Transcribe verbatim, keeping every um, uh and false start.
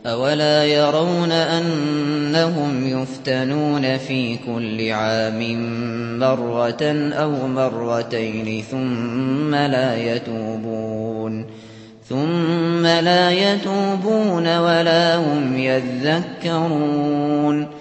أَوَلَا يَرَوْنَ أَنَّهُمْ يُفْتَنُونَ فِي كُلِّ عَامٍ مَّرَّةً أَوْ مَرَّتَيْنِ ثُمَّ لَا يَتُوبُونَ ثُمَّ لَا يَتُوبُونَ وَلَا هُمْ يَذَّكَّرُونَ